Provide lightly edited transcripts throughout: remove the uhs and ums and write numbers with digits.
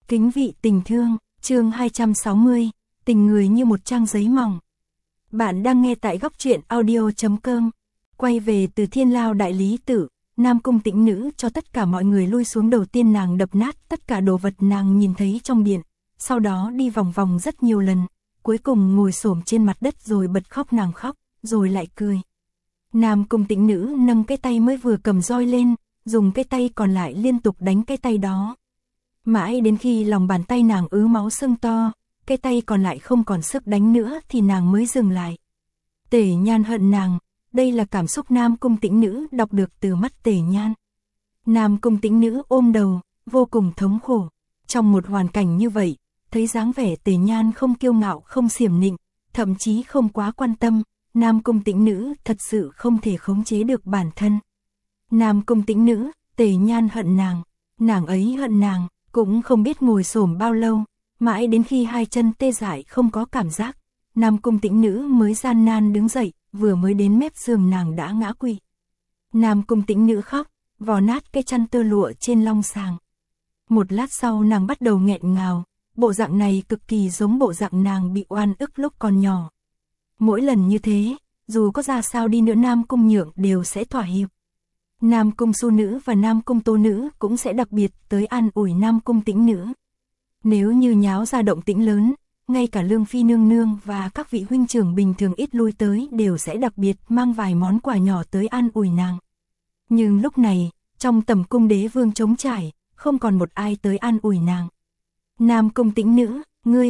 Kính vị tình thương, chương 260, tình người như một trang giấy mỏng. Bạn đang nghe tại góc truyện audio.com. Quay về từ Thiên Lao Đại Lý Tử, Nam Cung Tĩnh Nữ cho tất cả mọi người lui xuống. Đầu tiên nàng đập nát tất cả đồ vật nàng nhìn thấy trong điện, sau đó đi vòng vòng rất nhiều lần, cuối cùng ngồi xổm trên mặt đất rồi bật khóc. Nàng khóc, rồi lại cười. Nam Cung Tĩnh Nữ nâng cái tay mới vừa cầm roi lên, dùng cái tay còn lại liên tục đánh cái tay đó. Mãi đến khi lòng bàn tay nàng ứ máu sưng to, cái tay còn lại không còn sức đánh nữa thì nàng mới dừng lại. Tề Nhan hận nàng, đây là cảm xúc Nam Cung Tĩnh Nữ đọc được từ mắt Tề Nhan. Nam Cung Tĩnh Nữ ôm đầu, vô cùng thống khổ. Trong một hoàn cảnh như vậy, thấy dáng vẻ Tề Nhan không kiêu ngạo không xiểm nịnh, thậm chí không quá quan tâm, Nam Cung Tĩnh Nữ thật sự không thể khống chế được bản thân. Nam Cung Tĩnh Nữ, Tề Nhan hận nàng ấy hận nàng, cũng không biết ngồi xổm bao lâu, mãi đến khi hai chân tê dại không có cảm giác, Nam Cung Tĩnh Nữ mới gian nan đứng dậy, vừa mới đến mép giường nàng đã ngã quỵ. Nam Cung Tĩnh Nữ khóc, vò nát cái chăn tơ lụa trên long sàng. Một lát sau nàng bắt đầu nghẹn ngào, bộ dạng này cực kỳ giống bộ dạng nàng bị oan ức lúc còn nhỏ. Mỗi lần như thế, dù có ra sao đi nữa Nam Cung Nhượng đều sẽ thỏa hiệp. Nam Cung Su Nữ và Nam Cung Tô Nữ cũng sẽ đặc biệt tới an ủi Nam Cung Tĩnh Nữ. Nếu như nháo ra động tĩnh lớn, ngay cả Lương Phi nương nương và các vị huynh trưởng bình thường ít lui tới đều sẽ đặc biệt mang vài món quà nhỏ tới an ủi nàng. Nhưng lúc này, trong tầm cung đế vương trống trải, không còn một ai tới an ủi nàng. Nam Cung Tĩnh Nữ, ngươi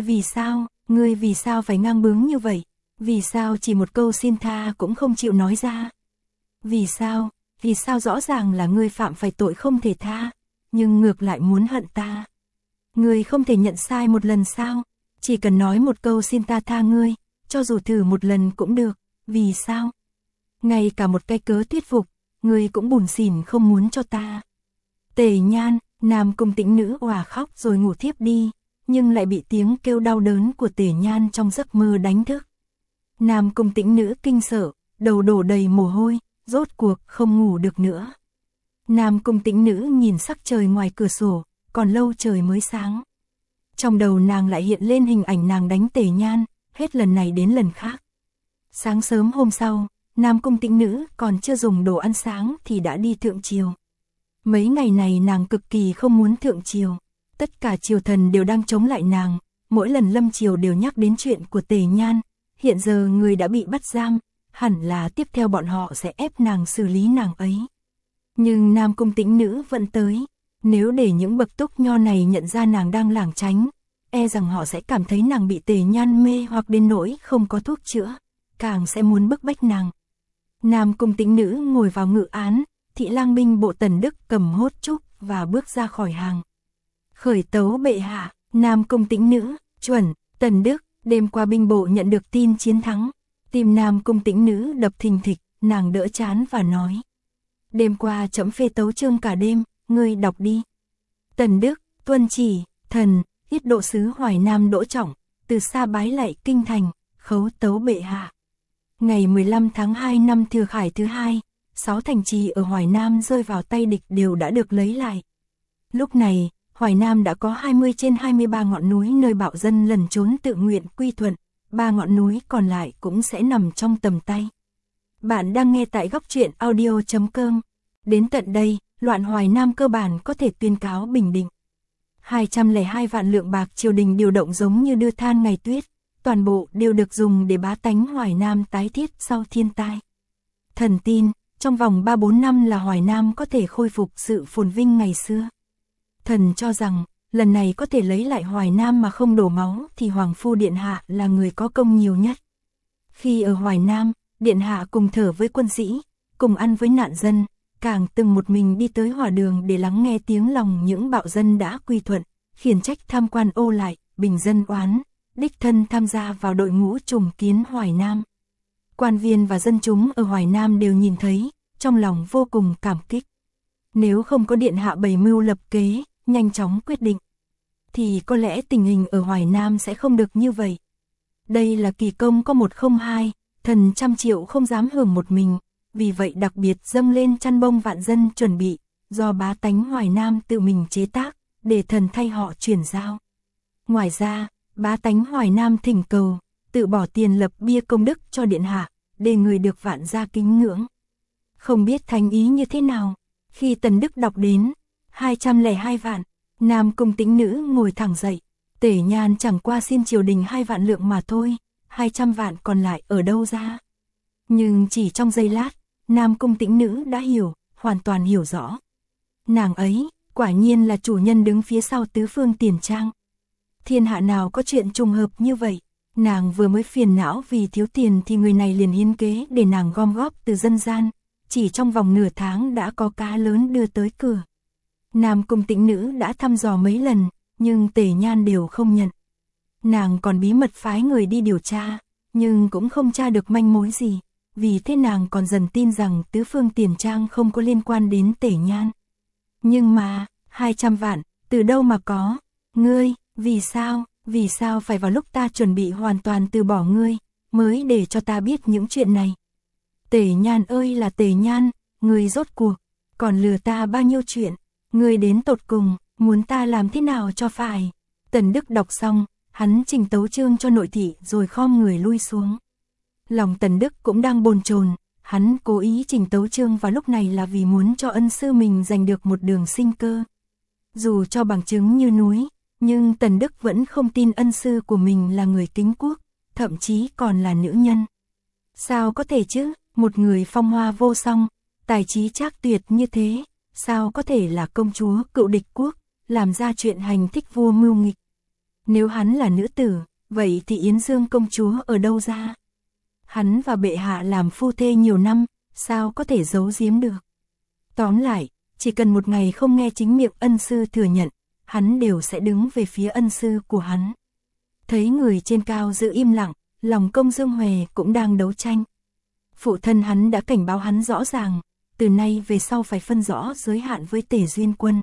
vì sao phải ngang bướng như vậy? Vì sao chỉ một câu xin tha cũng không chịu nói ra? Vì sao rõ ràng là ngươi phạm phải tội không thể tha, nhưng ngược lại muốn hận ta? Ngươi không thể nhận sai một lần sao? Chỉ cần nói một câu xin ta tha ngươi, cho dù thử một lần cũng được, vì sao? Ngay cả một cái cớ thuyết phục, ngươi cũng bủn xỉn không muốn cho ta. Tề Nhan, Nam Cung Tĩnh Nữ òa khóc rồi ngủ thiếp đi, nhưng lại bị tiếng kêu đau đớn của Tề Nhan trong giấc mơ đánh thức. Nam Cung Tĩnh Nữ kinh sợ, đầu đổ đầy mồ hôi, rốt cuộc không ngủ được nữa. Nam Cung Tĩnh Nữ nhìn sắc trời ngoài cửa sổ, còn lâu trời mới sáng. Trong đầu nàng lại hiện lên hình ảnh nàng đánh Tề Nhan, hết lần này đến lần khác. Sáng sớm hôm sau, Nam Cung Tĩnh Nữ còn chưa dùng đồ ăn sáng thì đã đi thượng triều. Mấy ngày này nàng cực kỳ không muốn thượng triều, tất cả triều thần đều đang chống lại nàng, mỗi lần lâm triều đều nhắc đến chuyện của Tề Nhan, hiện giờ người đã bị bắt giam, hẳn là tiếp theo bọn họ sẽ ép nàng xử lý nàng ấy. Nhưng Nam Cung Tĩnh Nữ vẫn tới, nếu để những bậc túc nho này nhận ra nàng đang lảng tránh, e rằng họ sẽ cảm thấy nàng bị Tề Nhan mê hoặc đến nỗi không có thuốc chữa, càng sẽ muốn bức bách nàng. Nam Cung Tĩnh Nữ ngồi vào ngự án, thị lang binh bộ Tần Đức cầm hốt trúc và bước ra khỏi hàng. Khởi tấu bệ hạ, Nam Cung Tĩnh Nữ, chuẩn, Tần Đức. Đêm qua binh bộ nhận được tin chiến thắng, tim Nam Cung Tĩnh Nữ đập thình thịch, nàng đỡ trán và nói: đêm qua trẫm phê tấu chương cả đêm, ngươi đọc đi. Tần Đức, tuân chỉ, thần, Yết Độ sứ Hoài Nam Đỗ Trọng, từ xa bái lạy kinh thành, khấu tấu bệ hạ. Ngày 15 tháng 2 năm Thừa Khải thứ hai, 6 thành trì ở Hoài Nam rơi vào tay địch đều đã được lấy lại. Lúc này, Hoài Nam đã có 20 trên 23 ngọn núi nơi bạo dân lẩn trốn tự nguyện quy thuận, 3 ngọn núi còn lại cũng sẽ nằm trong tầm tay. Bạn đang nghe tại góc truyện audio.com. Đến tận đây, loạn Hoài Nam cơ bản có thể tuyên cáo bình định. 202 vạn lượng bạc triều đình điều động giống như đưa than ngày tuyết, toàn bộ đều được dùng để bá tánh Hoài Nam tái thiết sau thiên tai. Thần tin, trong vòng 3-4 năm là Hoài Nam có thể khôi phục sự phồn vinh ngày xưa. Thần cho rằng, lần này có thể lấy lại Hoài Nam mà không đổ máu thì Hoàng Phu Điện Hạ là người có công nhiều nhất. Khi ở Hoài Nam, Điện Hạ cùng thở với quân sĩ, cùng ăn với nạn dân, càng từng một mình đi tới hỏa đường để lắng nghe tiếng lòng những bạo dân đã quy thuận, khiển trách tham quan ô lại, bình dân oán, đích thân tham gia vào đội ngũ trùng kiến Hoài Nam. Quan viên và dân chúng ở Hoài Nam đều nhìn thấy, trong lòng vô cùng cảm kích. Nếu không có Điện Hạ bày mưu lập kế, nhanh chóng quyết định, thì có lẽ tình hình ở Hoài Nam sẽ không được như vậy. Đây là kỳ công có 102, thần trăm triệu không dám hưởng một mình, vì vậy đặc biệt dâng lên chăn bông vạn dân chuẩn bị, do bá tánh Hoài Nam tự mình chế tác, để thần thay họ chuyển giao. Ngoài ra, bá tánh Hoài Nam thỉnh cầu, tự bỏ tiền lập bia công đức cho điện hạ, để người được vạn gia kính ngưỡng. Không biết thành ý như thế nào, khi Tần Đức đọc đến 202 vạn, Nam Cung Tĩnh Nữ ngồi thẳng dậy, Tể Nhan chẳng qua xin triều đình 2 vạn lượng mà thôi, 200 vạn còn lại ở đâu ra. Nhưng chỉ trong giây lát, Nam Cung Tĩnh Nữ đã hiểu, hoàn toàn hiểu rõ. Nàng ấy, quả nhiên là chủ nhân đứng phía sau tứ phương tiền trang. Thiên hạ nào có chuyện trùng hợp như vậy, nàng vừa mới phiền não vì thiếu tiền thì người này liền hiến kế để nàng gom góp từ dân gian, chỉ trong vòng nửa tháng đã có cá lớn đưa tới cửa. Nam Cung Tĩnh Nữ đã thăm dò mấy lần, nhưng Tể Nhan đều không nhận. Nàng còn bí mật phái người đi điều tra, nhưng cũng không tra được manh mối gì, vì thế nàng còn dần tin rằng tứ phương tiền trang không có liên quan đến Tể Nhan. Nhưng mà, 200 vạn, từ đâu mà có? Ngươi, vì sao phải vào lúc ta chuẩn bị hoàn toàn từ bỏ ngươi, mới để cho ta biết những chuyện này? Tể Nhan ơi là Tể Nhan, ngươi rốt cuộc, còn lừa ta bao nhiêu chuyện, ngươi đến tột cùng, muốn ta làm thế nào cho phải? Tần Đức đọc xong, hắn trình tấu chương cho nội thị rồi khom người lui xuống. Lòng Tần Đức cũng đang bồn chồn, hắn cố ý trình tấu chương vào lúc này là vì muốn cho ân sư mình giành được một đường sinh cơ. Dù cho bằng chứng như núi, nhưng Tần Đức vẫn không tin ân sư của mình là người kính quốc, thậm chí còn là nữ nhân. Sao có thể chứ, một người phong hoa vô song, tài trí trác tuyệt như thế, sao có thể là công chúa cựu địch quốc, làm ra chuyện hành thích vua mưu nghịch. Nếu hắn là nữ tử, vậy thì Yến Dương công chúa ở đâu ra? Hắn và bệ hạ làm phu thê nhiều năm, sao có thể giấu giếm được? Tóm lại, chỉ cần một ngày không nghe chính miệng ân sư thừa nhận, hắn đều sẽ đứng về phía ân sư của hắn. Thấy người trên cao giữ im lặng, lòng Công Dương Huệ cũng đang đấu tranh. Phụ thân hắn đã cảnh báo hắn rõ ràng, từ nay về sau phải phân rõ giới hạn với Tể Duyên Quân.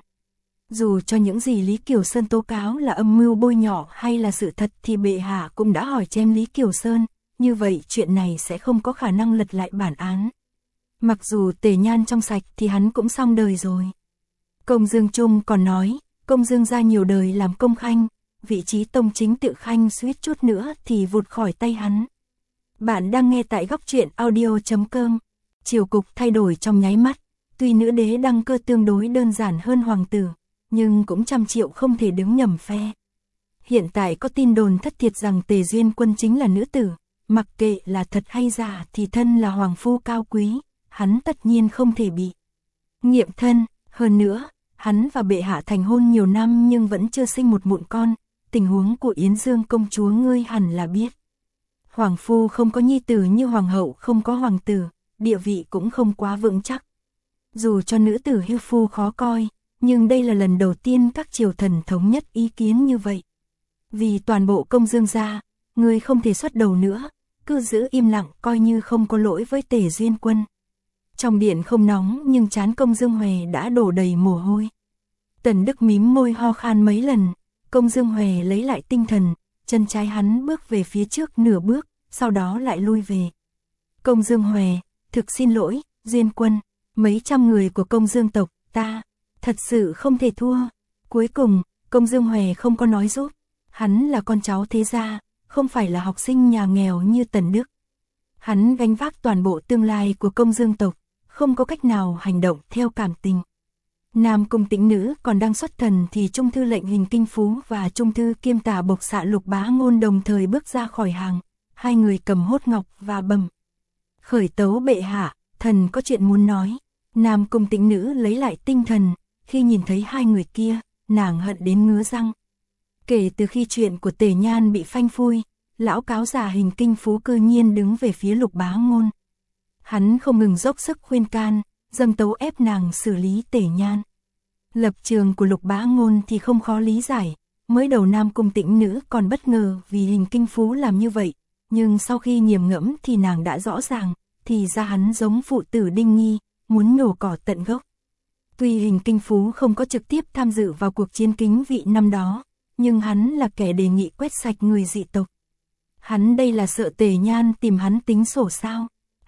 Dù cho những gì Lý Kiều Sơn tố cáo là âm mưu bôi nhọ hay là sự thật thì bệ hạ cũng đã hỏi chém Lý Kiều Sơn, như vậy chuyện này sẽ không có khả năng lật lại bản án. Mặc dù Tể Nhan trong sạch thì hắn cũng xong đời rồi. Công Dương Trung còn nói, Công Dương gia nhiều đời làm công khanh, vị trí tông chính tự khanh suýt chút nữa thì vụt khỏi tay hắn. Bạn đang nghe tại Góc Truyện Audio.com. Triều cục thay đổi trong nháy mắt, tuy nữ đế đăng cơ tương đối đơn giản hơn hoàng tử, nhưng cũng trăm triệu không thể đứng nhầm phe. Hiện tại có tin đồn thất thiệt rằng Tề Duyên Quân chính là nữ tử, mặc kệ là thật hay giả thì thân là hoàng phu cao quý, hắn tất nhiên không thể bị nghiệm thân. Hơn nữa, hắn và bệ hạ thành hôn nhiều năm nhưng vẫn chưa sinh một mụn con, tình huống của Yến Dương công chúa ngươi hẳn là biết. Hoàng phu không có nhi tử như hoàng hậu không có hoàng tử, địa vị cũng không quá vững chắc. Dù cho nữ tử hưu phu khó coi, nhưng đây là lần đầu tiên các triều thần thống nhất ý kiến như vậy. Vì toàn bộ Công Dương gia, ngươi không thể xuất đầu nữa, cứ giữ im lặng coi như không có lỗi với Tề Duyên Quân. Trong điện không nóng nhưng trán Công Dương Huệ đã đổ đầy mồ hôi. Tần Đức mím môi ho khan mấy lần, Công Dương Huệ lấy lại tinh thần, chân trái hắn bước về phía trước nửa bước, sau đó lại lui về. Công Dương Huệ, thực xin lỗi, Duyên Quân, mấy trăm người của Công Dương tộc, ta thật sự không thể thua. Cuối cùng, Công Dương Huệ không có nói giúp, hắn là con cháu thế gia, không phải là học sinh nhà nghèo như Tần Đức. Hắn gánh vác toàn bộ tương lai của Công Dương tộc, không có cách nào hành động theo cảm tình. Nam Cung Tĩnh Nữ còn đang xuất thần thì Trung thư lệnh Hình Kinh Phú và Trung thư kiêm tả Bộc Xạ Lục Bá Ngôn đồng thời bước ra khỏi hàng, hai người cầm hốt ngọc và bẩm: khởi tấu bệ hạ, thần có chuyện muốn nói. Nam Cung Tĩnh Nữ lấy lại tinh thần, khi nhìn thấy hai người kia, nàng hận đến ngứa răng. Kể từ khi chuyện của Tề Nhan bị phanh phui, lão cáo già Hình Kinh Phú cư nhiên đứng về phía Lục Bá Ngôn. Hắn không ngừng dốc sức khuyên can, dâng tấu ép nàng xử lý Tề Nhan. Lập trường của Lục Bá Ngôn thì không khó lý giải, mới đầu Nam Cung Tĩnh Nữ còn bất ngờ vì Hình Kinh Phú làm như vậy, nhưng sau khi nghiền ngẫm thì nàng đã rõ ràng, thì ra hắn giống phụ tử Đinh Nghi, muốn nhổ cỏ tận gốc. Tuy Hình Kinh Phú không có trực tiếp tham dự vào cuộc chiến Kính Vị năm đó, nhưng hắn là kẻ đề nghị quét sạch người dị tộc. Hắn đây là sợ Tề Nhan tìm hắn tính sổ sao?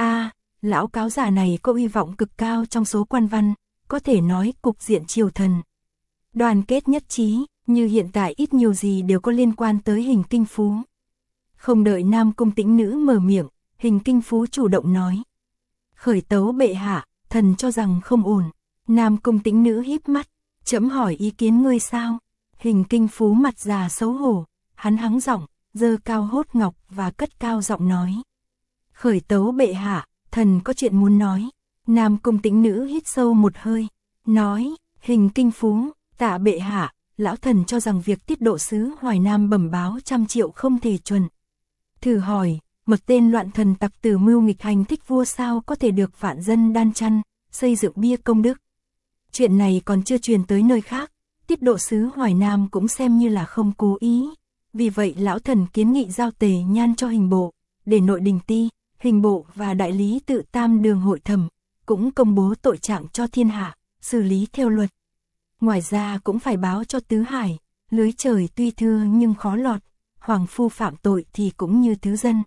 Lão cáo già này có uy vọng cực cao trong số quan văn, có thể nói cục diện triều thần đoàn kết nhất trí, như hiện tại ít nhiều gì đều có liên quan tới Hình Kinh Phú. Không đợi Nam Cung Tĩnh Nữ mở miệng, Hình Kinh Phú chủ động nói. Khởi tấu bệ hạ, thần cho rằng không ổn. Nam Cung Tĩnh Nữ híp mắt, trẫm hỏi ý kiến ngươi sao? Hình Kinh Phú mặt già xấu hổ, hắn hắng giọng, giơ cao hốt ngọc và cất cao giọng nói. Khởi tấu bệ hạ, thần có chuyện muốn nói. Nam Cung Tĩnh Nữ hít sâu một hơi, nói, Hình Kinh Phú, tạ bệ hạ, lão thần cho rằng việc tiết độ sứ Hoài Nam bẩm báo 100 triệu không thể chuẩn. Thử hỏi, một tên loạn thần tặc tử mưu nghịch hành thích vua sao có thể được vạn dân đan chăn, xây dựng bia công đức. Chuyện này còn chưa truyền tới nơi khác, tiết độ sứ Hoài Nam cũng xem như là không cố ý. Vì vậy lão thần kiến nghị giao tề nhan cho hình bộ, để nội đình ti, hình bộ và đại lý tự tam đường hội thẩm, cũng công bố tội trạng cho thiên hạ, xử lý theo luật. Ngoài ra cũng phải báo cho tứ hải, lưới trời tuy thưa nhưng khó lọt, hoàng phu phạm tội thì cũng như thứ dân.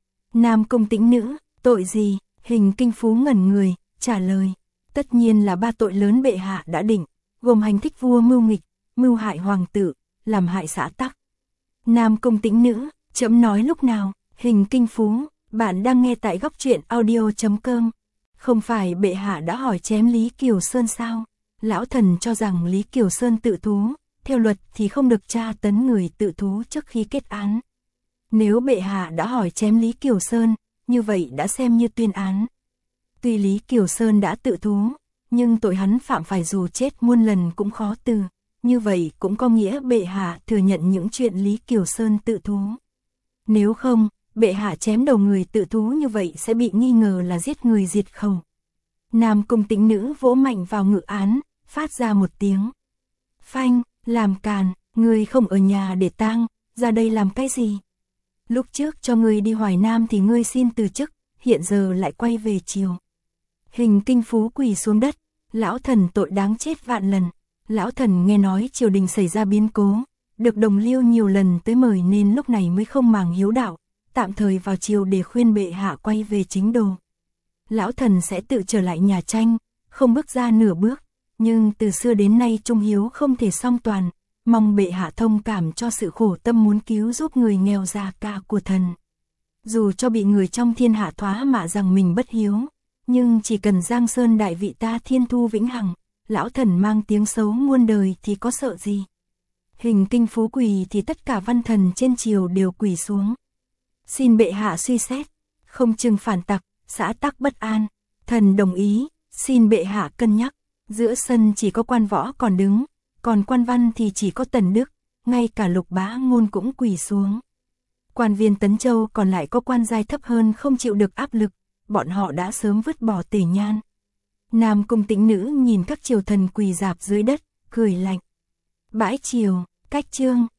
Nam Cung Tĩnh Nữ, tội gì? Hình Kinh Phú ngẩn người, trả lời, tất nhiên là 3 tội lớn bệ hạ đã định, gồm hành thích vua mưu nghịch, mưu hại hoàng tử, làm hại xã tắc. Nam Cung Tĩnh Nữ, trẫm nói lúc nào? Hình Kinh Phú, bạn đang nghe tại Góc Truyện Audio.com. Không phải bệ hạ đã hỏi chém Lý Kiều Sơn sao? Lão thần cho rằng Lý Kiều Sơn tự thú, theo luật thì không được tra tấn người tự thú trước khi kết án. Nếu bệ hạ đã hỏi chém Lý Kiều Sơn, như vậy đã xem như tuyên án. Tuy Lý Kiều Sơn đã tự thú, nhưng tội hắn phạm phải dù chết muôn lần cũng khó từ. Như vậy cũng có nghĩa bệ hạ thừa nhận những chuyện Lý Kiều Sơn tự thú. Nếu không, bệ hạ chém đầu người tự thú như vậy sẽ bị nghi ngờ là giết người diệt khẩu. Nam Cung Tĩnh Nữ vỗ mạnh vào ngự án, phát ra một tiếng. Phanh, làm càn, ngươi không ở nhà để tang, ra đây làm cái gì? Lúc trước cho ngươi đi Hoài Nam thì ngươi xin từ chức, hiện giờ lại quay về triều. Hình Kinh Phú quỳ xuống đất, lão thần tội đáng chết vạn lần. Lão thần nghe nói triều đình xảy ra biến cố, được đồng liêu nhiều lần tới mời nên lúc này mới không màng hiếu đạo, tạm thời vào triều để khuyên bệ hạ quay về chính đồ. Lão thần sẽ tự trở lại nhà tranh, không bước ra nửa bước, nhưng từ xưa đến nay trung hiếu không thể song toàn, mong bệ hạ thông cảm cho sự khổ tâm muốn cứu giúp người nghèo già cả của thần. Dù cho bị người trong thiên hạ thoá mạ rằng mình bất hiếu, nhưng chỉ cần Giang Sơn đại vị ta thiên thu vĩnh hằng, lão thần mang tiếng xấu muôn đời thì có sợ gì. Hình Kinh Phú quỳ thì tất cả văn thần trên triều đều quỳ xuống. Xin bệ hạ suy xét, không trừng phản tặc, xã tắc bất an, thần đồng ý, xin bệ hạ cân nhắc. Giữa sân chỉ có quan võ còn đứng, còn quan văn thì chỉ có Tần Đức, ngay cả Lục Bá Ngôn cũng quỳ xuống. Quan viên Tấn Châu còn lại có quan giai thấp hơn không chịu được áp lực, bọn họ đã sớm vứt bỏ tề nhan. Nam Cung Tĩnh Nữ nhìn các triều thần quỳ rạp dưới đất, cười lạnh. Bãi triều, cách chương.